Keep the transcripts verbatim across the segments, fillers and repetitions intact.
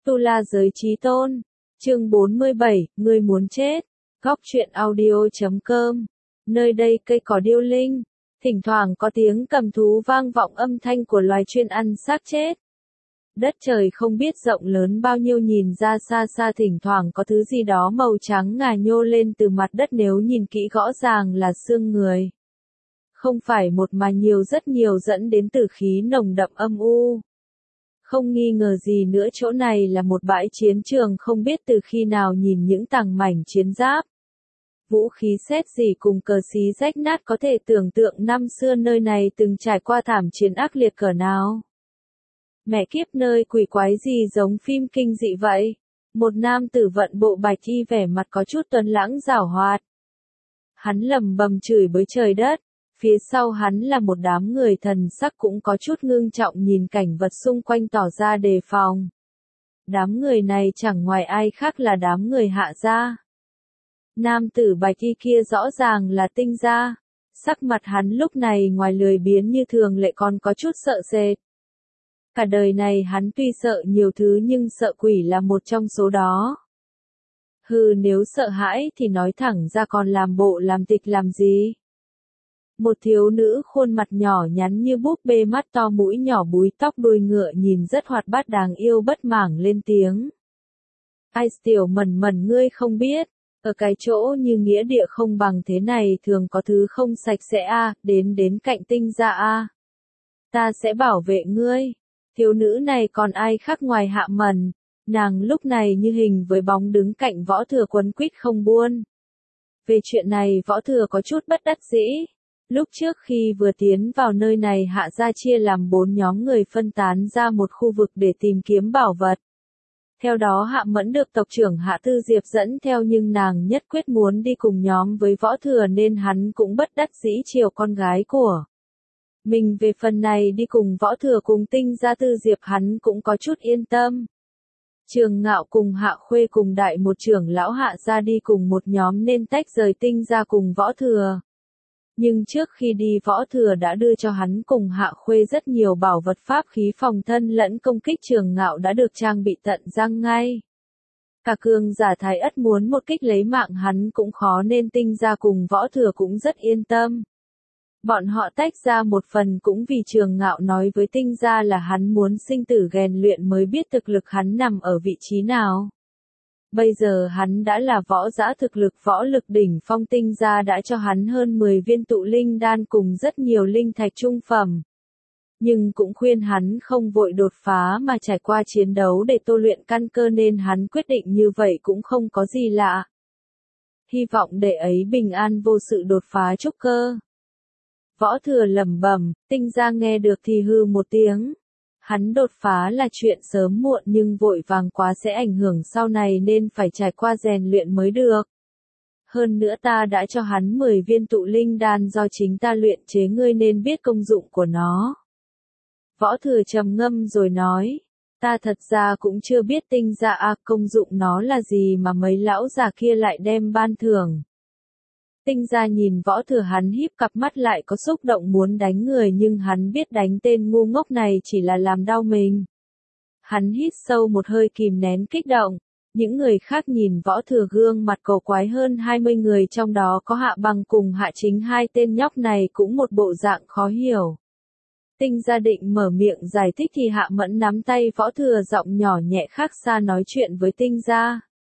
Tu La Giới Chí Tôn, chương bốn mươi bảy, Ngươi muốn chết, góc truyện audio chấm com, nơi đây cây cỏ điêu linh, thỉnh thoảng có tiếng cầm thú vang vọng âm thanh của loài chuyên ăn xác chết. Đất trời không biết rộng lớn bao nhiêu nhìn ra xa xa thỉnh thoảng có thứ gì đó màu trắng ngà nhô lên từ mặt đất nếu nhìn kỹ rõ ràng là xương người. Không phải một mà nhiều rất nhiều dẫn đến tử khí nồng đậm âm u. Không nghi ngờ gì nữa chỗ này là một bãi chiến trường không biết từ khi nào nhìn những tảng mảnh chiến giáp. Vũ khí xét gì cùng cờ xí rách nát có thể tưởng tượng năm xưa nơi này từng trải qua thảm chiến ác liệt cỡ nào. Mẹ kiếp nơi quỷ quái gì giống phim kinh dị vậy. Một nam tử vận bộ bạch y vẻ mặt có chút tuấn lãng giảo hoạt. Hắn lầm bầm chửi bới trời đất. Phía sau hắn là một đám người thần sắc cũng có chút ngưng trọng nhìn cảnh vật xung quanh tỏ ra đề phòng. Đám người này chẳng ngoài ai khác là đám người Hạ gia. Nam tử bạch y kia rõ ràng là Tinh gia. Sắc mặt hắn lúc này ngoài lười biếng như thường lệ còn có chút sợ sệt. Cả đời này hắn tuy sợ nhiều thứ nhưng sợ quỷ là một trong số đó. Hừ, nếu sợ hãi thì nói thẳng ra còn làm bộ làm tịch làm gì. Một thiếu nữ khuôn mặt nhỏ nhắn như búp bê, mắt to, mũi nhỏ, búi tóc, đuôi ngựa, nhìn rất hoạt bát đáng yêu, bất mảng lên tiếng. Ai tiểu mẩn mẩn, ngươi không biết, ở cái chỗ như nghĩa địa không bằng thế này thường có thứ không sạch sẽ a, à, đến đến cạnh Tinh gia a. À. Ta sẽ bảo vệ ngươi. Thiếu nữ này còn ai khác ngoài Hạ Mẩn, nàng lúc này như hình với bóng đứng cạnh Võ Thừa quấn quýt không buông. Về chuyện này Võ Thừa có chút bất đắc dĩ. Lúc trước khi vừa tiến vào nơi này Hạ gia chia làm bốn nhóm người phân tán ra một khu vực để tìm kiếm bảo vật. Theo đó Hạ Mẫn được tộc trưởng Hạ Tư Diệp dẫn theo nhưng nàng nhất quyết muốn đi cùng nhóm với Võ Thừa nên hắn cũng bất đắc dĩ chiều con gái của mình. Về phần này đi cùng Võ Thừa cùng Tinh gia Tư Diệp hắn cũng có chút yên tâm. Trường Ngạo cùng Hạ Khuê cùng đại một trưởng lão Hạ gia đi cùng một nhóm nên tách rời Tinh gia cùng Võ Thừa. Nhưng trước khi đi Võ Thừa đã đưa cho hắn cùng Hạ Khuê rất nhiều bảo vật pháp khí phòng thân lẫn công kích. Trường Ngạo đã được trang bị tận răng ngay. Cả cường giả Thái Ất muốn một kích lấy mạng hắn cũng khó nên Tinh gia cùng Võ Thừa cũng rất yên tâm. Bọn họ tách ra một phần cũng vì Trường Ngạo nói với Tinh gia là hắn muốn sinh tử rèn luyện mới biết thực lực hắn nằm ở vị trí nào. Bây giờ hắn đã là võ giả thực lực võ lực đỉnh phong. Tinh gia đã cho hắn hơn mười viên tụ linh đan cùng rất nhiều linh thạch trung phẩm. Nhưng cũng khuyên hắn không vội đột phá mà trải qua chiến đấu để tô luyện căn cơ nên hắn quyết định như vậy cũng không có gì lạ. Hy vọng để ấy bình an vô sự đột phá trúc cơ. Võ Thừa lẩm bẩm, Tinh gia nghe được thì hư một tiếng. Hắn đột phá là chuyện sớm muộn nhưng vội vàng quá sẽ ảnh hưởng sau này nên phải trải qua rèn luyện mới được. Hơn nữa ta đã cho hắn mười viên tụ linh đan do chính ta luyện chế, ngươi nên biết công dụng của nó. Võ Thừa trầm ngâm rồi nói, ta thật ra cũng chưa biết Tinh gia à, công dụng nó là gì mà mấy lão già kia lại đem ban thưởng. Tinh gia nhìn Võ Thừa hắn híp cặp mắt lại có xúc động muốn đánh người nhưng hắn biết đánh tên ngu ngốc này chỉ là làm đau mình. Hắn hít sâu một hơi kìm nén kích động. Những người khác nhìn Võ Thừa gương mặt cổ quái, hơn hai mươi người trong đó có Hạ Bằng cùng Hạ Chính, hai tên nhóc này cũng một bộ dạng khó hiểu. Tinh gia định mở miệng giải thích thì Hạ Mẫn nắm tay Võ Thừa giọng nhỏ nhẹ khác xa nói chuyện với Tinh gia.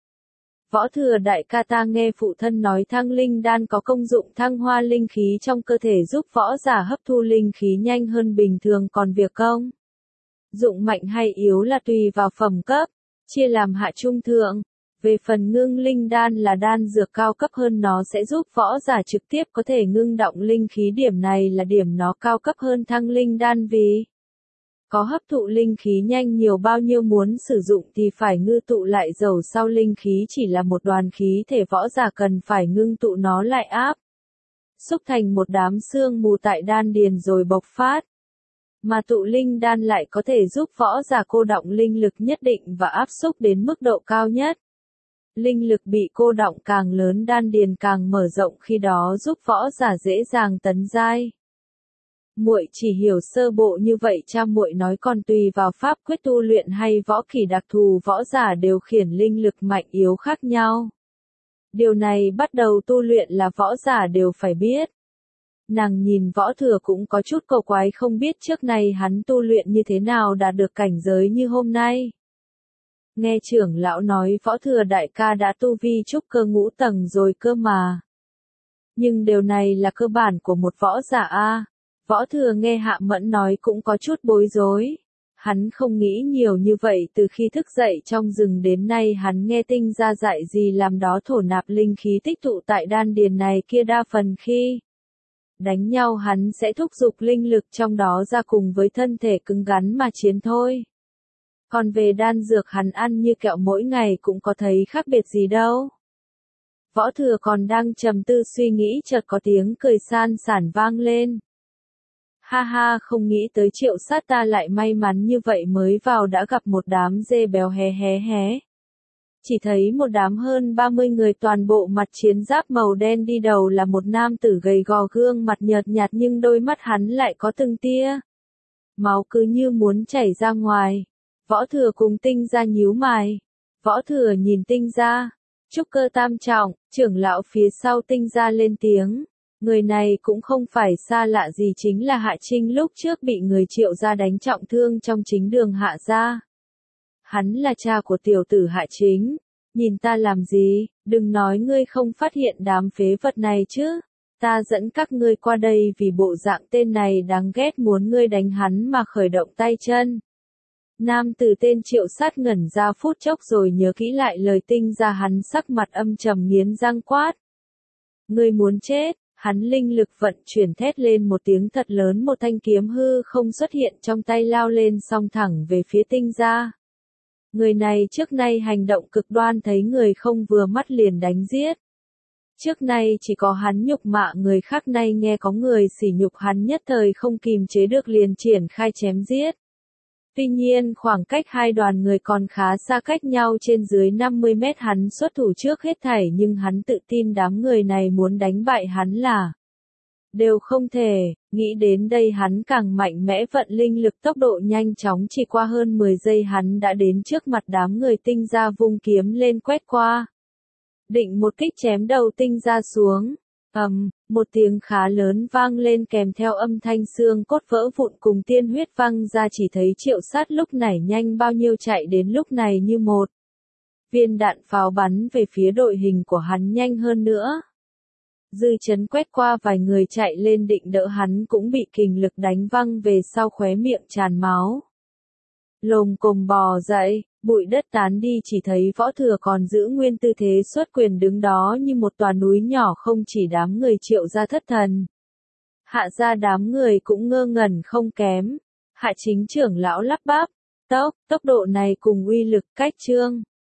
Võ Thừa đại ca, ta nghe phụ thân nói thăng linh đan có công dụng thăng hoa linh khí trong cơ thể giúp võ giả hấp thu linh khí nhanh hơn bình thường, còn việc công dụng mạnh hay yếu là tùy vào phẩm cấp, chia làm hạ trung thượng. Về phần ngưng linh đan là đan dược cao cấp hơn, nó sẽ giúp võ giả trực tiếp có thể ngưng động linh khí, điểm này là điểm nó cao cấp hơn thăng linh đan vì có hấp thụ linh khí nhanh nhiều bao nhiêu, muốn sử dụng thì phải ngưng tụ lại, dầu sau linh khí chỉ là một đoàn khí thể, võ giả cần phải ngưng tụ nó lại áp xúc thành một đám sương mù tại đan điền rồi bộc phát. Mà tụ linh đan lại có thể giúp võ giả cô đọng linh lực nhất định và áp xúc đến mức độ cao nhất. Linh lực bị cô đọng càng lớn đan điền càng mở rộng, khi đó giúp võ giả dễ dàng tấn giai. Muội chỉ hiểu sơ bộ như vậy, cha muội nói còn tùy vào pháp quyết tu luyện hay võ kỹ đặc thù, võ giả điều khiển linh lực mạnh yếu khác nhau. Điều này bắt đầu tu luyện là võ giả đều phải biết. Nàng nhìn Võ Thừa cũng có chút cầu quái, không biết trước này hắn tu luyện như thế nào đạt được cảnh giới như hôm nay. Nghe trưởng lão nói Võ Thừa đại ca đã tu vi trúc cơ ngũ tầng rồi cơ mà. Nhưng điều này là cơ bản của một võ giả a. Võ Thừa nghe Hạ Mẫn nói cũng có chút bối rối. Hắn không nghĩ nhiều như vậy, từ khi thức dậy trong rừng đến nay hắn nghe Tinh gia dạy gì làm đó thổ nạp linh khí tích tụ tại đan điền này kia, đa phần khi đánh nhau hắn sẽ thúc giục linh lực trong đó ra cùng với thân thể cứng rắn mà chiến thôi. Còn về đan dược hắn ăn như kẹo mỗi ngày cũng có thấy khác biệt gì đâu. Võ Thừa còn đang trầm tư suy nghĩ, chợt có tiếng cười san sản vang lên. Ha ha, không nghĩ tới Triệu Sát ta lại may mắn như vậy, mới vào đã gặp một đám dê béo hé hé hé. Chỉ thấy một đám hơn ba mươi người toàn bộ mặt chiến giáp màu đen, đi đầu là một nam tử gầy gò, gương mặt nhợt nhạt nhưng đôi mắt hắn lại có từng tia máu cứ như muốn chảy ra ngoài. Võ Thừa cùng Tinh gia nhíu mày. Võ Thừa nhìn Tinh gia, trúc cơ tam trọng, trưởng lão phía sau Tinh gia lên tiếng. Người này cũng không phải xa lạ gì, chính là Hạ Trinh, lúc trước bị người Triệu gia đánh trọng thương trong chính đường Hạ gia. Hắn là cha của tiểu tử Hạ Chính. Nhìn ta làm gì, đừng nói ngươi không phát hiện đám phế vật này chứ. Ta dẫn các ngươi qua đây vì bộ dạng tên này đáng ghét, muốn ngươi đánh hắn mà khởi động tay chân. Nam tử tên Triệu Sát ngẩn ra phút chốc rồi nhớ kỹ lại lời Tinh gia, hắn sắc mặt âm trầm nghiến răng quát. Ngươi muốn chết. Hắn linh lực vận chuyển, thét lên một tiếng thật lớn, một thanh kiếm hư không xuất hiện trong tay, lao lên song thẳng về phía Tinh gia. Người này trước nay hành động cực đoan, thấy người không vừa mắt liền đánh giết. Trước nay chỉ có hắn nhục mạ người khác, nay nghe có người sỉ nhục hắn, nhất thời không kìm chế được liền triển khai chém giết. Tuy nhiên khoảng cách hai đoàn người còn khá xa, cách nhau trên dưới năm mươi mét, hắn xuất thủ trước hết thảy, nhưng hắn tự tin đám người này muốn đánh bại hắn là đều không thể. Nghĩ đến đây hắn càng mạnh mẽ vận linh lực, tốc độ nhanh chóng, chỉ qua hơn mười giây hắn đã đến trước mặt đám người Tinh gia, vung kiếm lên quét qua. Định một kích chém đầu Tinh gia xuống. ầm, um, một tiếng khá lớn vang lên kèm theo âm thanh xương cốt vỡ vụn cùng tiên huyết văng ra, chỉ thấy Triệu Sát lúc nảy nhanh bao nhiêu chạy đến lúc này như một viên đạn pháo bắn về phía đội hình của hắn nhanh hơn nữa. Dư chấn quét qua vài người chạy lên định đỡ hắn cũng bị kình lực đánh văng về sau, khóe miệng tràn máu. Lồm cồm bò dậy, bụi đất tán đi, chỉ thấy Võ Thừa còn giữ nguyên tư thế xuất quyền đứng đó như một tòa núi nhỏ. Không chỉ đám người Triệu gia thất thần, Hạ gia đám người cũng ngơ ngẩn không kém. Hạ Chính trưởng lão lắp bắp, tốc, tốc độ này cùng uy lực cách trương